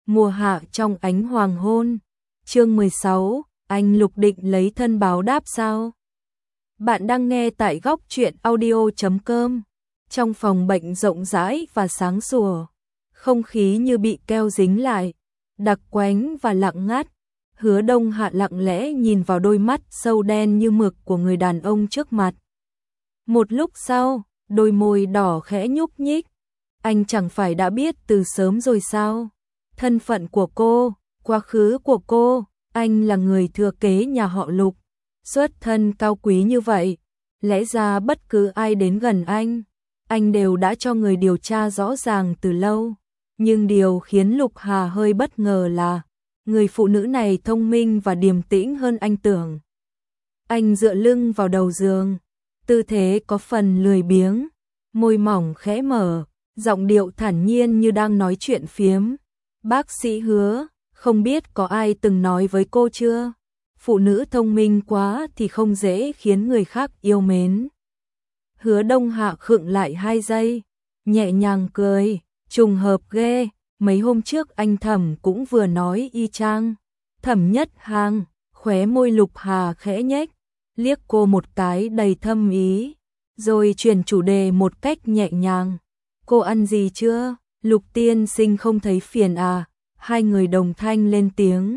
Mùa hạ trong ánh hoàng hôn. Chương 16, anh Lục định lấy thân báo đáp sao? Bạn đang nghe tại góc truyện audio.com. Trong phòng bệnh rộng rãi và sáng sủa, không khí như bị keo dính lại, đặc quánh và lặng ngắt. Hứa Đông Hạ lặng lẽ nhìn vào đôi mắt sâu đen như mực của người đàn ông trước mặt. Một lúc sau, đôi môi đỏ khẽ nhúc nhích. Anh chẳng phải đã biết từ sớm rồi sao? Thân phận của cô, quá khứ của cô, anh là người thừa kế nhà họ Lục, xuất thân cao quý như vậy, lẽ ra bất cứ ai đến gần anh đều đã cho người điều tra rõ ràng từ lâu. Nhưng điều khiến Lục Hà hơi bất ngờ là người phụ nữ này thông minh và điềm tĩnh hơn anh tưởng. Anh dựa lưng vào đầu giường, tư thế có phần lười biếng, môi mỏng khẽ mở, giọng điệu thản nhiên như đang nói chuyện phiếm. Bác sĩ Hứa, không biết có ai từng nói với cô chưa? Phụ nữ thông minh quá thì không dễ khiến người khác yêu mến. Hứa Đông Hạ khựng lại 2 giây, nhẹ nhàng cười, trùng hợp ghê, mấy hôm trước anh Thẩm cũng vừa nói y chang. Thẩm Nhất Hàng, khóe môi Lục Hà khẽ nhếch, liếc cô một cái đầy thâm ý, rồi chuyển chủ đề một cách nhẹ nhàng. Cô ăn gì chưa? Lục tiên sinh không thấy phiền à? Hai người đồng thanh lên tiếng.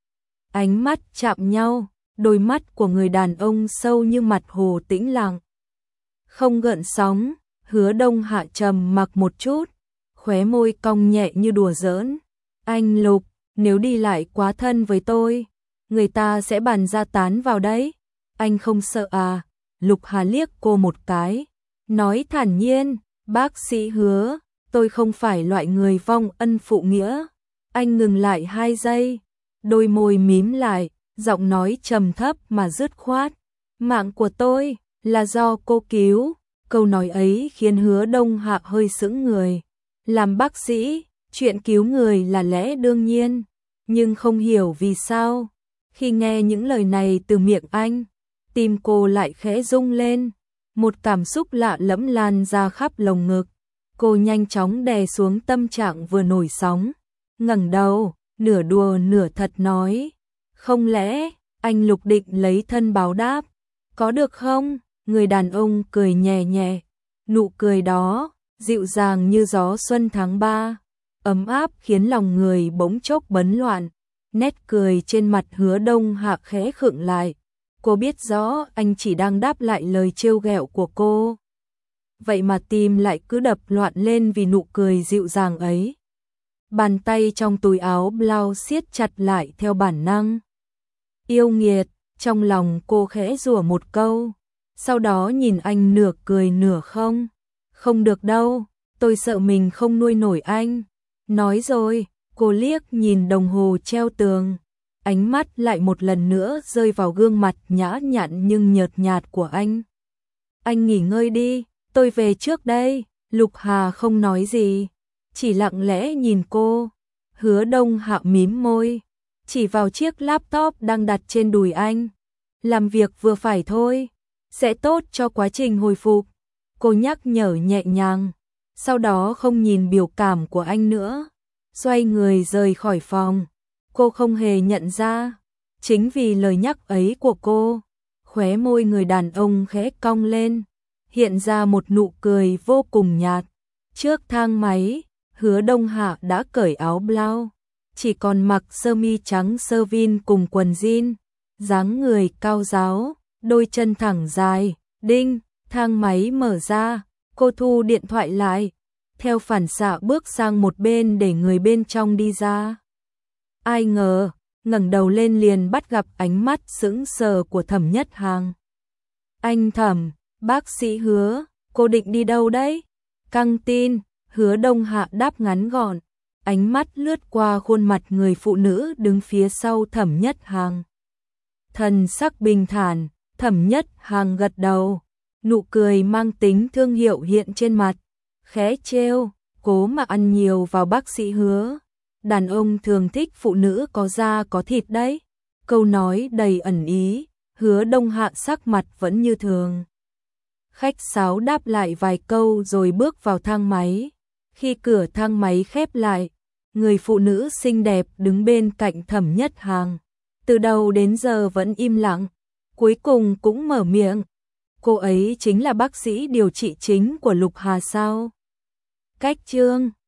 Ánh mắt chạm nhau, đôi mắt của người đàn ông sâu như mặt hồ tĩnh lặng, không gợn sóng. Hứa Đông Hạ trầm mặc một chút, khóe môi cong nhẹ như đùa giỡn. Anh Lục, nếu đi lại quá thân với tôi, người ta sẽ bàn ra tán vào đấy. Anh không sợ à? Lục Hà liếc cô một cái, nói thản nhiên, bác sĩ Hứa, tôi không phải loại người vong ân phụ nghĩa. Anh ngừng lại 2 giây, đôi môi mím lại, giọng nói trầm thấp mà dứt khoát. Mạng của tôi là do cô cứu. Câu nói ấy khiến Hứa Đông Hạ hơi sững người. Làm bác sĩ, chuyện cứu người là lẽ đương nhiên, nhưng không hiểu vì sao, khi nghe những lời này từ miệng anh, tim cô lại khẽ rung lên, một cảm xúc lạ lẫm lan ra khắp lồng ngực. Cô nhanh chóng đè xuống tâm trạng vừa nổi sóng, ngẩng đầu, nửa đùa nửa thật nói, không lẽ anh Lục định lấy thân báo đáp, có được không? Người đàn ông cười nhẹ nhẹ, nụ cười đó dịu dàng như gió xuân tháng 3, ấm áp khiến lòng người bỗng chốc bấn loạn. Nét cười trên mặt Hứa Đông Hạ khẽ khựng lại, cô biết rõ anh chỉ đang đáp lại lời trêu ghẹo của cô. Vậy mà tim lại cứ đập loạn lên vì nụ cười dịu dàng ấy. Bàn tay trong túi áo blau siết chặt lại theo bản năng. Yêu nghiệt, trong lòng cô khẽ rủa một câu, sau đó nhìn anh nửa cười nửa không. Không được đâu, tôi sợ mình không nuôi nổi anh. Nói rồi, cô liếc nhìn đồng hồ treo tường, ánh mắt lại một lần nữa rơi vào gương mặt nhã nhặn nhưng nhợt nhạt của anh. Anh nghỉ ngơi đi, tôi về trước đây. Lục Hà không nói gì, chỉ lặng lẽ nhìn cô. Hứa Đông Hạ mím môi, chỉ vào chiếc laptop đang đặt trên đùi anh. Làm việc vừa phải thôi, sẽ tốt cho quá trình hồi phục. Cô nhắc nhở nhẹ nhàng, sau đó không nhìn biểu cảm của anh nữa, xoay người rời khỏi phòng. Cô không hề nhận ra, chính vì lời nhắc ấy của cô, khóe môi người đàn ông khẽ cong lên, hiện ra một nụ cười vô cùng nhạt. Trước thang máy, Hứa Đông Hạ đã cởi áo blau, chỉ còn mặc sơ mi trắng sơ vin cùng quần jean, dáng người cao ráo, đôi chân thẳng dài. Đinh, thang máy mở ra, cô thu điện thoại lại, theo phản xạ bước sang một bên để người bên trong đi ra. Ai ngờ, ngẩng đầu lên liền bắt gặp ánh mắt sững sờ của Thẩm Nhất Hàng. Anh Thẩm, bác sĩ Hứa, cô định đi đâu đấy? Căng tin. Hứa Đông Hạ đáp ngắn gọn, ánh mắt lướt qua khuôn mặt người phụ nữ đứng phía sau Thẩm Nhất Hàng. Thần sắc bình thản, Thẩm Nhất Hàng gật đầu, nụ cười mang tính thương hiệu hiện trên mặt, khẽ trêu, cố mà ăn nhiều vào bác sĩ Hứa. Đàn ông thường thích phụ nữ có da có thịt đấy. Câu nói đầy ẩn ý, Hứa Đông Hạ sắc mặt vẫn như thường. Khách sáo đáp lại vài câu rồi bước vào thang máy. Khi cửa thang máy khép lại, Người phụ nữ xinh đẹp đứng bên cạnh Thẩm Nhất Hàng, từ đầu đến giờ vẫn im lặng, cuối cùng cũng mở miệng. Cô ấy chính là bác sĩ điều trị chính của Lục Hà sao? Cách Chương